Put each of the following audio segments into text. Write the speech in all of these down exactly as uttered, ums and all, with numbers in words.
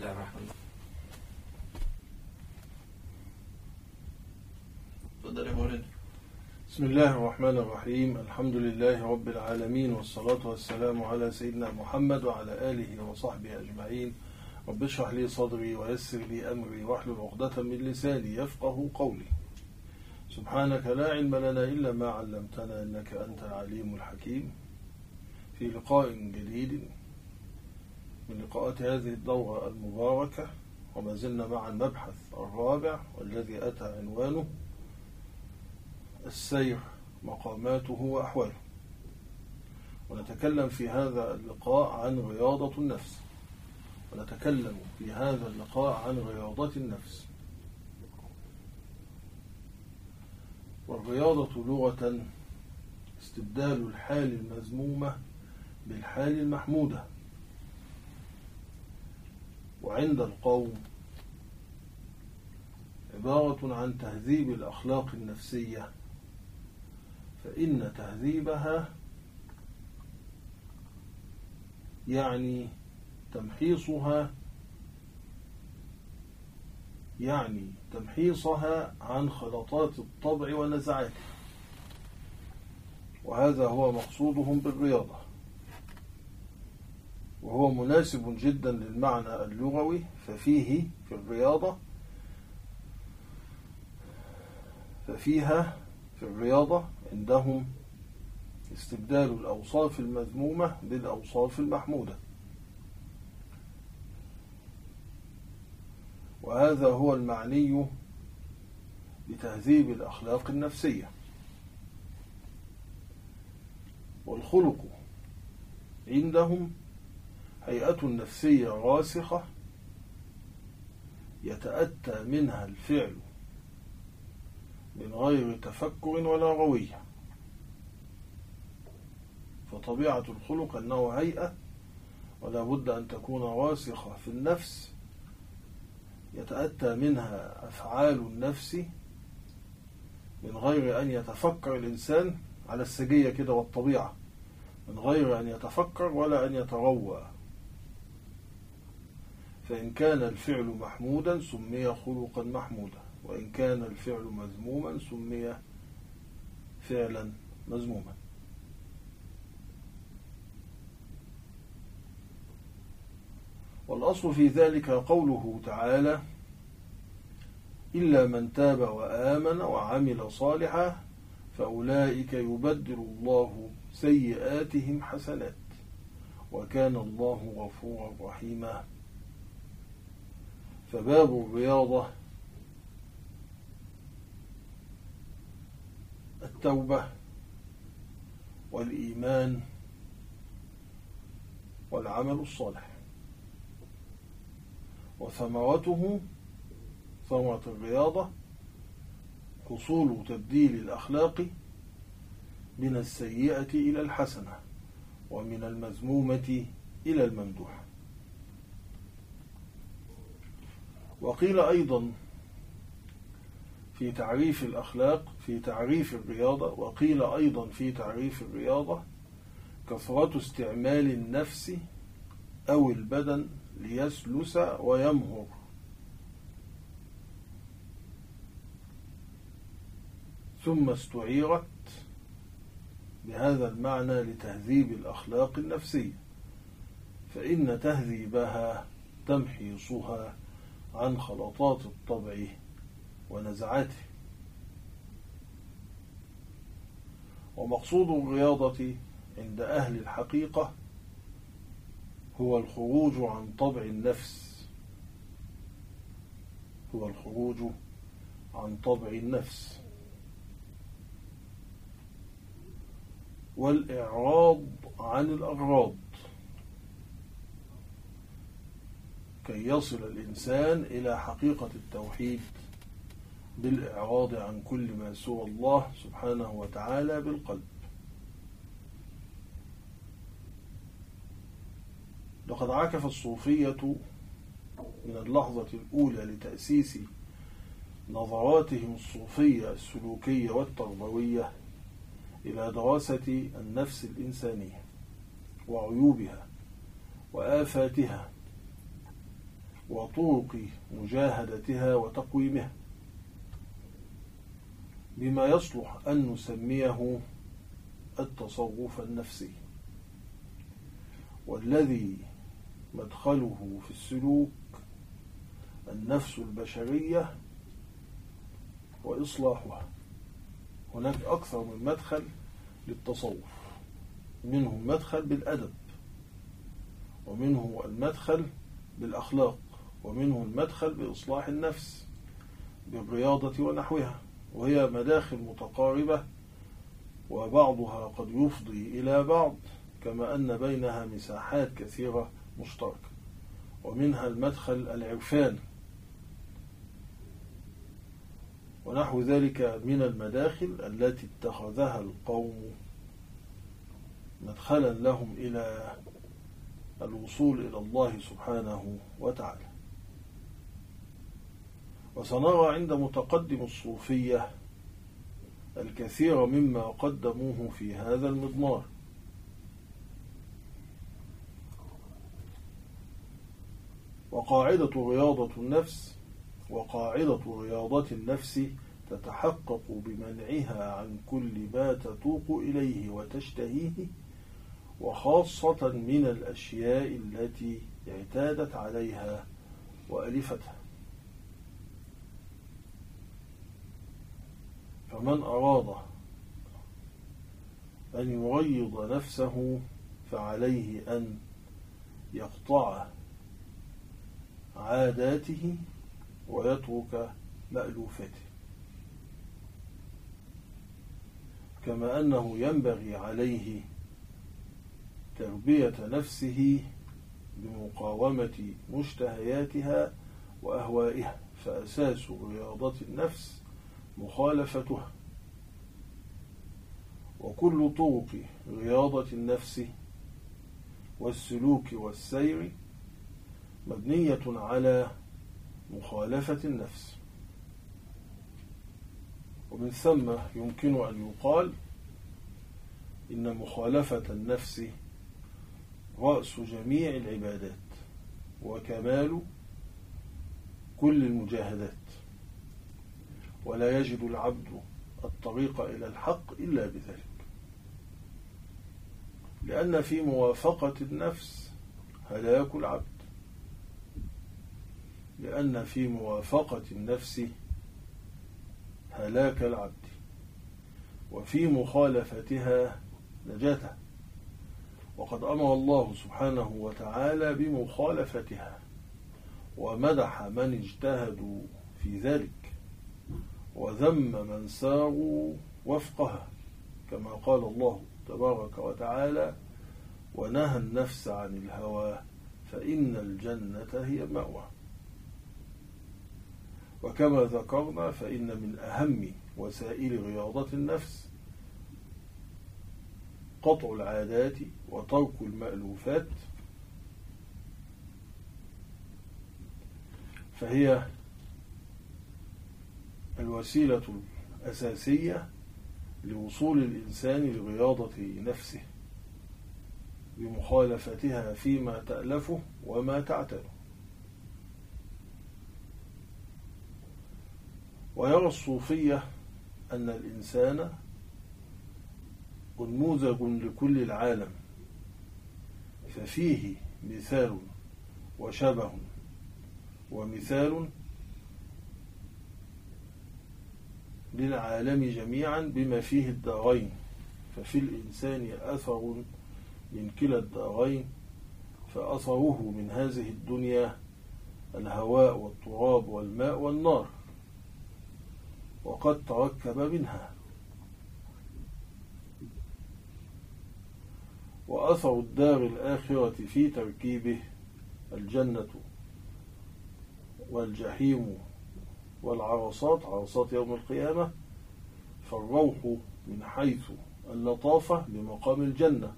الله الرحمن الرحيم. تفضل يا مولانا. بسم الله الرحمن الرحيم. الحمد لله رب العالمين، والصلاة والسلام على سيدنا محمد وعلى آله وصحبه أجمعين. رب اشرح لي صدري ويسر لي أمري واحلل عقدة من لساني يفقه قولي. سبحانك لا علم لنا إلا ما علمتنا إنك أنت العليم الحكيم. في لقاء جديد من لقاءات هذه الدورة المباركة، وما زلنا مع المبحث الرابع والذي أتى عنوانه السير مقاماته وأحواله. ونتكلم في هذا اللقاء عن رياضة النفس ونتكلم في هذا اللقاء عن رياضة النفس. والرياضة لغة استبدال الحال المذمومة بالحال المحمودة، وعند القوم عبارة عن تهذيب الأخلاق النفسية، فإن تهذيبها يعني تمحيصها يعني تمحيصها عن خلطات الطبع ونزعاته، وهذا هو مقصودهم بالرياضة، وهو مناسب جدا للمعنى اللغوي. ففيه في الرياضة ففيها في الرياضة عندهم استبدال الأوصاف المذمومة بالأوصاف المحمودة، وهذا هو المعني بتهذيب الأخلاق النفسية. والخلق عندهم هيئة نفسية راسخة يتأتى منها الفعل من غير تفكر ولا روية. فطبيعة الخلق أنه هيئة، ولا بد أن تكون راسخة في النفس يتأتى منها أفعال النفس من غير أن يتفكر الإنسان، على السجية كده والطبيعة، من غير أن يتفكر ولا أن يتروى. فإن كان الفعل محمودا سمي خلقا محمودا، وإن كان الفعل مذموما سمي فعلا مذموما. والأصل في ذلك قوله تعالى: إلا من تاب وآمن وعمل صالحا فأولئك يبدل الله سيئاتهم حسنات وكان الله غفورا رحيما. فباب الرياضة التوبة والإيمان والعمل الصالح، وثمرته ثمرة الرياضة حصول تبديل الأخلاق من السيئة إلى الحسنة، ومن المذمومة إلى الممدوحة. وقيل أيضا في تعريف الأخلاق في تعريف الرياضة وقيل أيضا في تعريف الرياضة كثرة استعمال النفس أو البدن ليسلس ويمهر، ثم استعيرت بهذا المعنى لتهذيب الأخلاق النفسية، فإن تهذيبها تمحيصها عن خلطات الطبع ونزعاته. ومقصود الرياضة عند أهل الحقيقة هو الخروج عن طبع النفس هو الخروج عن طبع النفس والإعراض عن الأغراض، كي يصل الإنسان إلى حقيقة التوحيد بالإعراض عن كل ما سوى الله سبحانه وتعالى بالقلب. لقد عكف الصوفية من اللحظة الأولى لتأسيس نظراتهم الصوفية السلوكية والتربوية إلى دراسة النفس الإنسانية وعيوبها وآفاتها وطرق مجاهدتها وتقويمها، بما يصلح أن نسميه التصوف النفسي، والذي مدخله في السلوك النفس البشرية وإصلاحها. هناك أكثر من مدخل للتصوف، منهم مدخل بالأدب، ومنه المدخل بالأخلاق، ومنه المدخل بإصلاح النفس بالرياضة ونحوها، وهي مداخل متقاربة، وبعضها قد يفضي إلى بعض، كما أن بينها مساحات كثيرة مشتركة. ومنها المدخل العرفان ونحو ذلك من المداخل التي اتخذها القوم مدخلا لهم إلى الوصول إلى الله سبحانه وتعالى. وسنرى عند متقدم الصوفية الكثير مما قدموه في هذا المضمار. وقاعدة رياضة النفس وقاعدة رياضة النفس تتحقق بمنعها عن كل ما تتوق إليه وتشتهيه، وخاصة من الأشياء التي اعتادت عليها وألفتها. فمن أراد أن يريض نفسه فعليه أن يقطع عاداته ويترك مألوفاته، كما أنه ينبغي عليه تربية نفسه بمقاومة مشتهياتها وأهوائها، فأساس رياضة النفس مخالفتها. وكل طرق رياضة النفس والسلوك والسير مبنية على مخالفة النفس. ومن ثم يمكن أن يقال إن مخالفة النفس رأس جميع العبادات وكمال كل المجاهدات، ولا يجد العبد الطريق إلى الحق إلا بذلك، لأن في موافقة النفس هلاك العبد، لأن في موافقة النفس هلاك العبد، وفي مخالفتها نجاته. وقد أمر الله سبحانه وتعالى بمخالفتها، ومدح من اجتهدوا في ذلك، وذم من ساروا وفقها، كما قال الله تبارك وتعالى: ونهى النفس عن الهوى فإن الجنة هي المأوى. وكما ذكرنا فإن من أهم وسائل رياضة النفس قطع العادات وترك المألوفات، فهي الوسيلة الأساسية لوصول الإنسان لرياضة نفسه بمخالفتها فيما تألفه وما تعتله. ويرى الصوفية أن الإنسان نموذج لكل العالم، ففيه مثال وشبه ومثال للعالم جميعا بما فيه الدارين، ففي الإنسان أثر من كلا الدارين، فأثره من هذه الدنيا الهواء والتراب والماء والنار، وقد تركب منها. وأثر الدار الآخرة في تركيبه الجنة والجحيم والعرصات، عرصات يوم القيامة، فالروح من حيث اللطافة بمقام الجنة،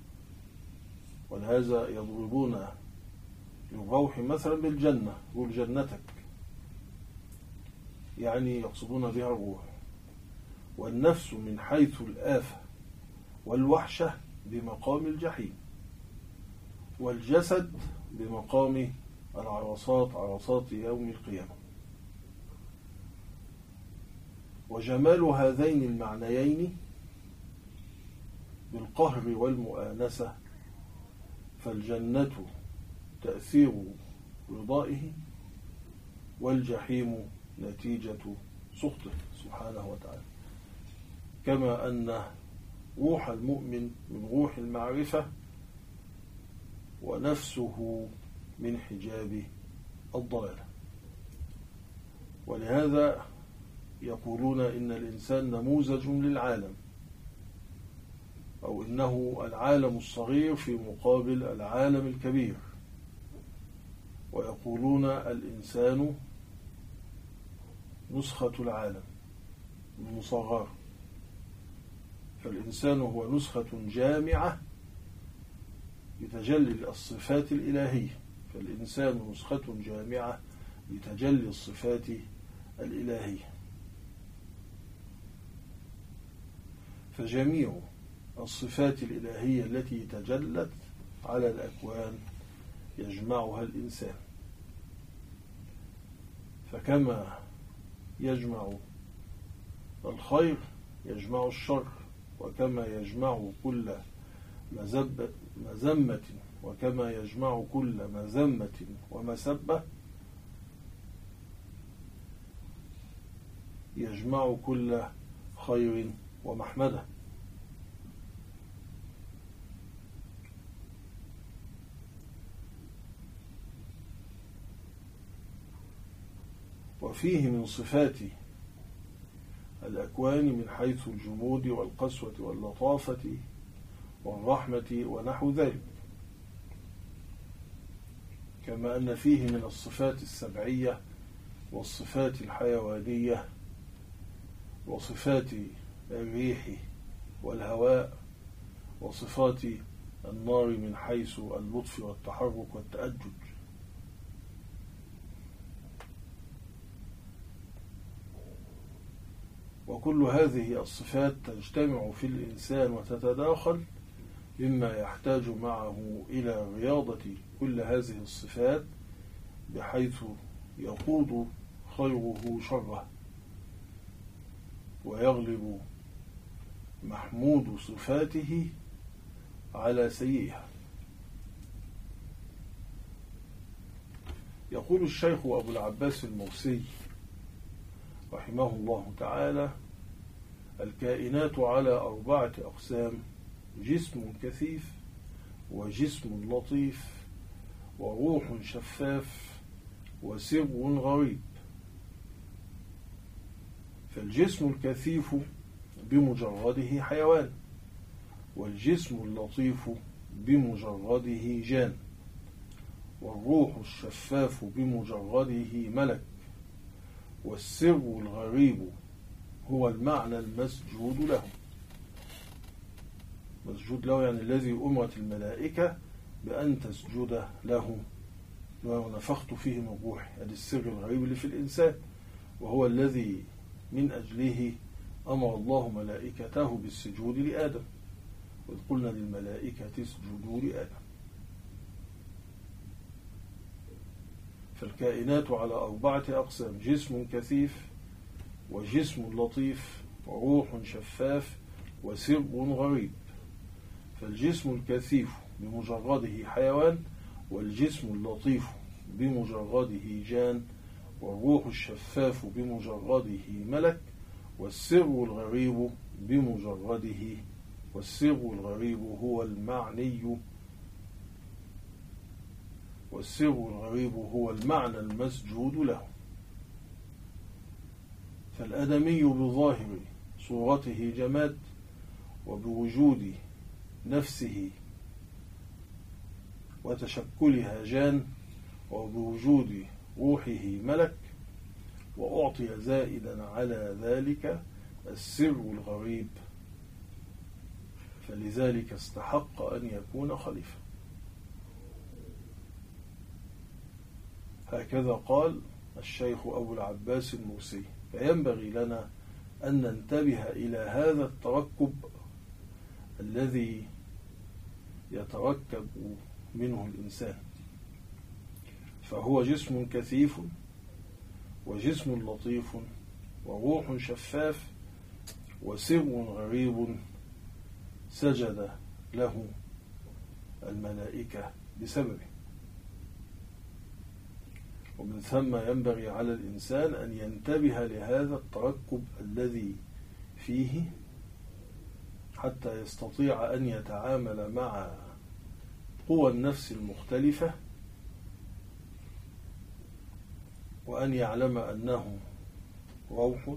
ولهذا يضربون للروح مثلا بالجنة، يقول جنتك، يعني يقصدون بها الروح. والنفس من حيث الآفة والوحشة بمقام الجحيم، والجسد بمقام العرصات عرصات يوم القيامة. وجمال هذين المعنيين بالقهر والمؤانسة، فالجنة تأثير رضائه، والجحيم نتيجة سخطه سبحانه وتعالى. كما أن روح المؤمن من روح المعرفة، ونفسه من حجاب الضلالة. ولهذا يقولون إن الإنسان نموذج للعالم، أو إنه العالم الصغير في مقابل العالم الكبير، ويقولون الإنسان نسخة العالم المصغر، فالإنسان هو نسخة جامعة لتجلي الصفات الإلهية، فالإنسان نسخة جامعة لتجلي الصفات الإلهية. فجميع الصفات الإلهية التي تجلت على الأكوان يجمعها الإنسان، فكما يجمع الخير يجمع الشر، وكما يجمع كل مذمة وكما يجمع كل مذمة ومسبة يجمع كل خير ومحمدة. وفيه من صفات الأكوان من حيث الجمود والقسوة واللطافة والرحمة ونحو ذلك، كما أن فيه من الصفات السبعية والصفات الحيوانية وصفات الريح والهواء وصفات النار من حيث اللطف والتحرك والتأجج. وكل هذه الصفات تجتمع في الإنسان وتتداخل، مما يحتاج معه إلى رياضة كل هذه الصفات بحيث يقود خيره شره، ويغلب محمود صفاته على سيئها. يقول الشيخ أبو العباس الموسي رحمه الله تعالى: الكائنات على أربعة أقسام: جسم كثيف، وجسم لطيف، وروح شفاف، وسر غريب. فالجسم الكثيف بمجرده حيوان، والجسم اللطيف بمجرده جان، والروح الشفاف بمجرده ملك، والسر الغريب هو المعنى المسجود له. مسجود له يعني الذي أمرت الملائكة بأن تسجد له، ونفخت فيه من روحي. هذا السر الغريب اللي في الإنسان، وهو الذي من أجله أمر الله ملائكته بالسجود لآدم، وإذ قلنا للملائكة اسجدوا لآدم. فالكائنات على أربعة أقسام: جسم كثيف، وجسم لطيف، وروح شفاف، وسر غريب. فالجسم الكثيف بمجرده حيوان، والجسم اللطيف بمجرده جان، والروح الشفاف بمجرده ملك، والسر الغريب بمجرده والسر الغريب هو المعني والسر الغريب هو المعنى المسجود له. فالآدمي بظاهر صورته جماد، وبوجود نفسه وتشكلها جان، وبوجود روحه ملك، وأعطي زائدا على ذلك السر الغريب، فلذلك استحق أن يكون خليفة. هكذا قال الشيخ أبو العباس الموسي. فينبغي لنا أن ننتبه إلى هذا التركب الذي يتركب منه الإنسان. فهو جسم كثيف وجسم لطيف وروح شفاف وسر غريب سجد له الملائكة بسببه. ومن ثم ينبغي على الإنسان أن ينتبه لهذا التركب الذي فيه حتى يستطيع أن يتعامل مع قوى النفس المختلفة، وأن يعلم أنه روح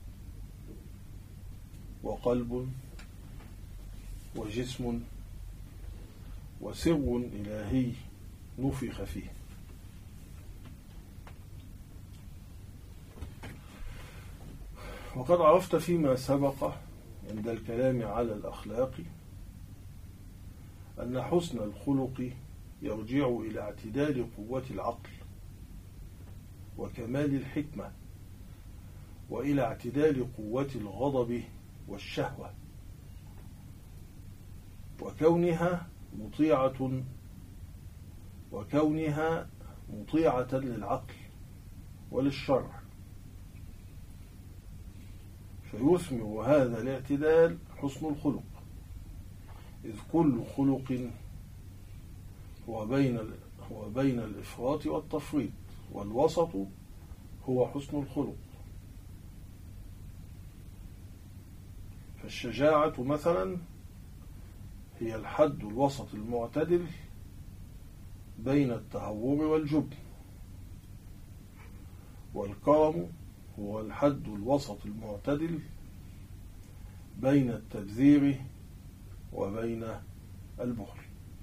وقلب وجسم وسر إلهي نفخ فيه. وقد عرفت فيما سبق عند الكلام على الأخلاق أن حسن الخلق يرجع إلى اعتدال قوة العقل وكمال الحكمة، وإلى اعتدال قوة الغضب والشهوة، وكونها مطيعة وكونها مطيعة للعقل وللشرع، فيثمر هذا الاعتدال حسن الخلق، إذ كل خلق هو بين هو بين الإفراط والتفريط، والوسط هو حسن الخلق. فالشجاعة مثلا هي الحد الوسط المعتدل بين التهور والجبن، والكرم هو الحد الوسط المعتدل بين التبذير وبين البخل.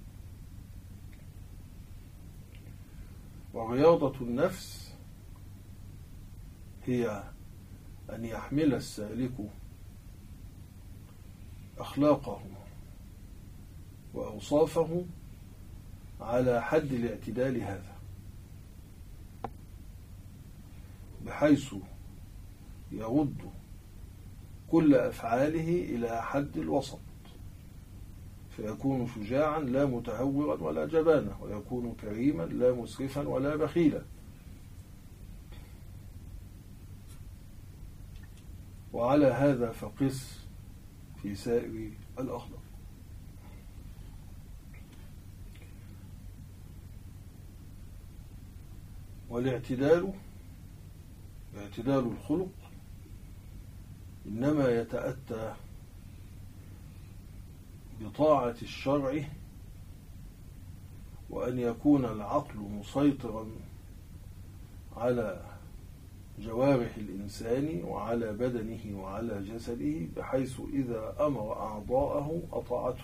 ورياضة النفس هي أن يحمل السالك أخلاقه وأوصافه على حد الاعتدال هذا، بحيث يرد كل أفعاله إلى حد الوسط، فيكون شجاعا لا متهورا ولا جبانا، ويكون كريما لا مسرفا ولا بخيلا. وعلى هذا فقس في سائر الأخلاق. والاعتدال اعتدال الخلق إنما يتأتى بطاعة الشرع، وأن يكون العقل مسيطرا على جوارح الإنسان وعلى بدنه وعلى جسده، بحيث إذا أمر أعضاءه أطاعته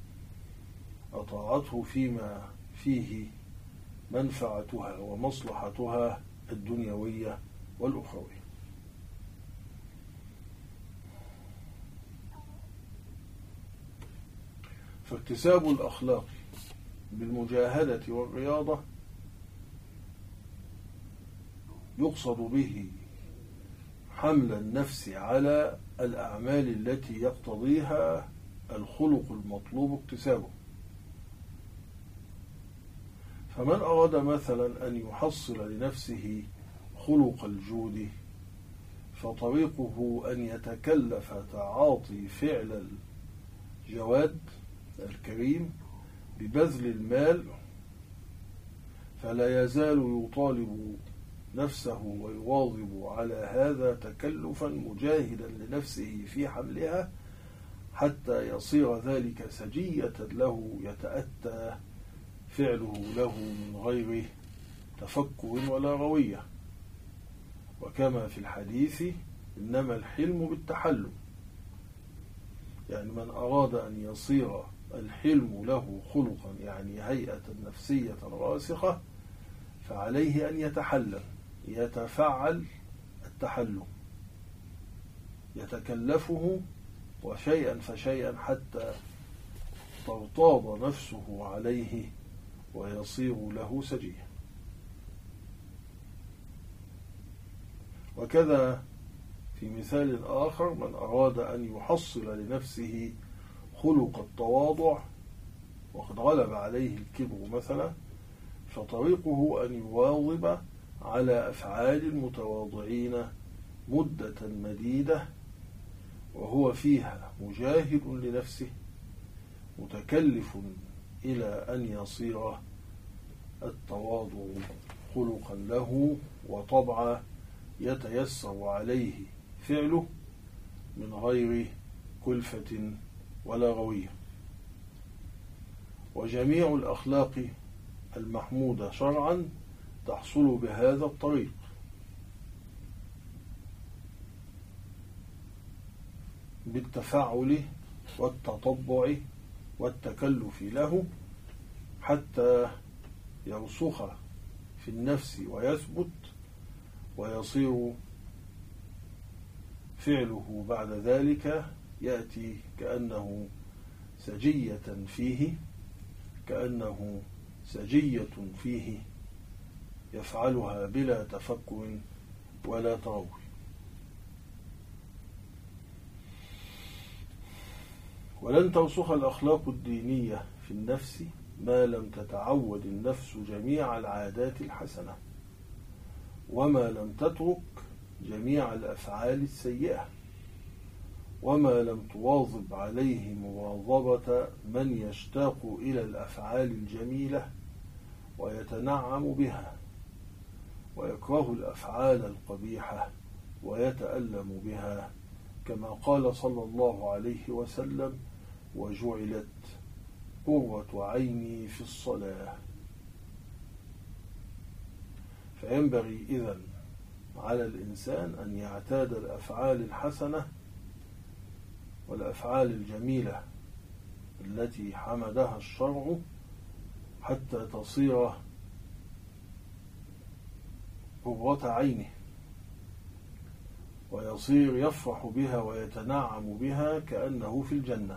أطاعته فيما فيه منفعتها ومصلحتها الدنيوية والأخروية. فاكتساب الأخلاق بالمجاهدة والرياضة يقصد به حمل النفس على الأعمال التي يقتضيها الخلق المطلوب اكتسابه. فمن أراد مثلا أن يحصل لنفسه خلق الجود، فطريقه أن يتكلف تعاطي فعل الجواد الكريم ببذل المال، فلا يزال يطالب نفسه ويواظب على هذا تكلفا مجاهدا لنفسه في حملها، حتى يصير ذلك سجية له يتأتى فعله له من غير تفكر ولا روية. وكما في الحديث إنما الحلم بالتحلم، يعني من أراد أن يصير الحلم له خلقا، يعني هيئة نفسية راسخة، فعليه أن يتحلم، يتفعل التحلم، يتكلفه وشيئا فشيئا حتى ترتاض نفسه عليه ويصير له سجيا. وكذا في مثال آخر، من أراد أن يحصل لنفسه خلق التواضع وقد غلب عليه الكبر مثلا، فطريقه أن يواظب على أفعال المتواضعين مدة مديدة وهو فيها مجاهد لنفسه متكلف إلى أن يصير التواضع خلقا له وطبعا يتيسر عليه فعله من غير كلفة ولا غوية. وجميع الأخلاق المحمودة شرعا تحصل بهذا الطريق، بالتفعل والتطبع والتكلف له حتى يرسخ في النفس ويثبت ويصير فعله بعد ذلك يأتي كأنه سجية فيه كأنه سجية فيه يفعلها بلا تفكر ولا تروي. ولن ترسخ الأخلاق الدينية في النفس ما لم تتعود النفس جميع العادات الحسنة، وما لم تترك جميع الأفعال السيئة، وما لم تواظب عليه مواظبة من يشتاق إلى الأفعال الجميلة ويتنعم بها، ويكره الأفعال القبيحة ويتألم بها، كما قال صلى الله عليه وسلم: وجعلت قرة عيني في الصلاة. فينبغي إذن على الإنسان أن يعتاد الأفعال الحسنة والأفعال الجميلة التي حمدها الشرع حتى تصير قرة عينه ويصير يفرح بها ويتنعم بها كأنه في الجنة.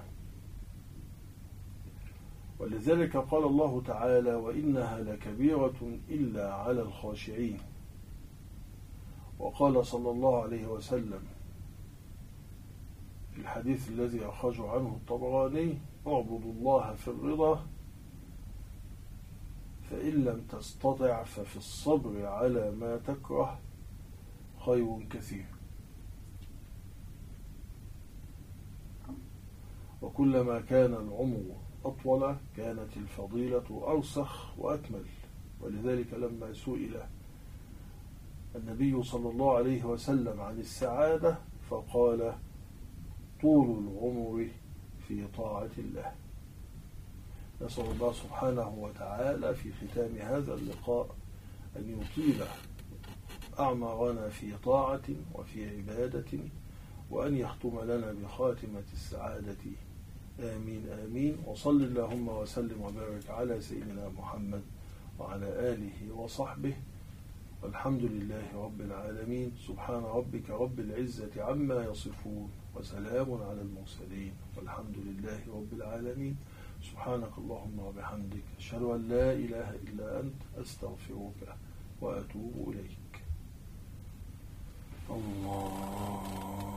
ولذلك قال الله تعالى: وإنها لكبيرة إلا على الخاشعين. وقال صلى الله عليه وسلم في الحديث الذي أخرجه عنه الطبراني: اعبدوا الله في الرضا، فإن لم تستطع ففي الصبر على ما تكره خير كثير. وكلما كان العمر أطول كانت الفضيلة أرسخ وأكمل. ولذلك لما سئل النبي صلى الله عليه وسلم عن السعادة فقال: طول العمر في طاعة الله. نسأل الله سبحانه وتعالى في ختام هذا اللقاء أن يطيل أعمارنا في طاعة وفي عبادة، وأن يختم لنا بخاتمة السعادة. آمين آمين. وصل اللهم وسلم وبارك على سيدنا محمد وعلى آله وصحبه، والحمد لله رب العالمين. سبحان ربك رب العزة عما يصفون، وسلام على المرسلين، والحمد لله رب العالمين. سبحانك اللهم وبحمدك، أشهد أن لا إله إلا أنت، أستغفرك وأتوب إليك. الله